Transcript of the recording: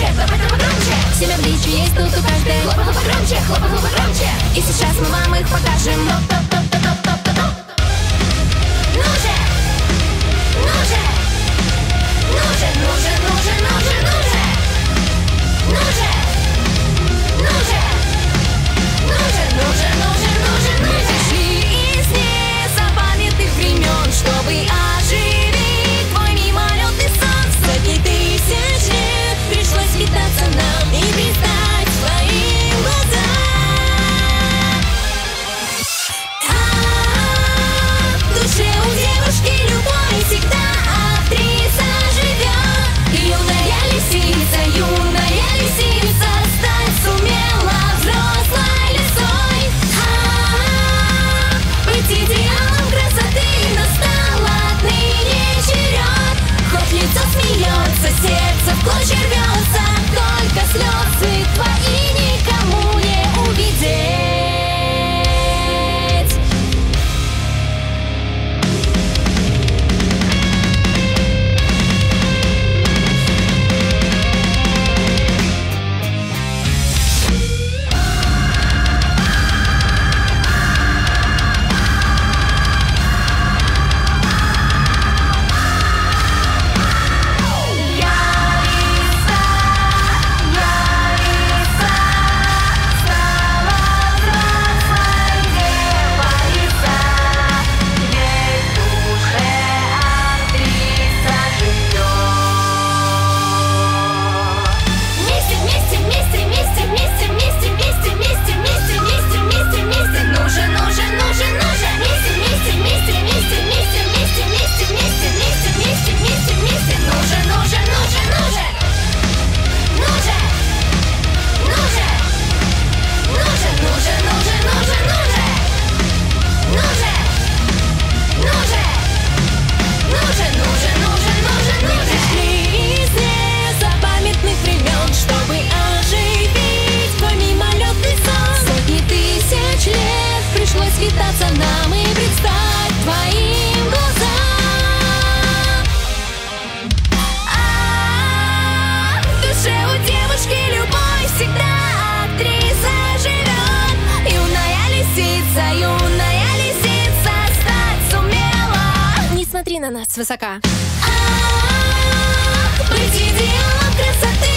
погромче, давай-то погромче. Семя в личи есть тут у каждой. Хлопай погромче, хлопай погромче. И сейчас мы вам их покажем. Топ-топ-топ-топ-топ-топ. Ну же, ну же, ну же, ну же, ну же, ну же, ну же, ну же, ну же, ну же, ну же, ну же, ну же, ну же. Пришли из незапамятных времен, чтобы оживить твой мимолетный сон. Сотни тысяч лет пришлось питаться нам и предстать своим глазам. В душе у девушки любой всегда актриса живет. Юная лисица стать сумела взрослой лисой. Быть идеалом красоты настал отныне черед. Хоть лицо смеется, сердце в клочья рвется, только слезы твои никому не увидеть. Питаться нам и предстать твоим глазам. В душе у девушки любой всегда актриса живет. Юная лисица стать сумела. Не смотри на нас свысока. Быть идеалом красоты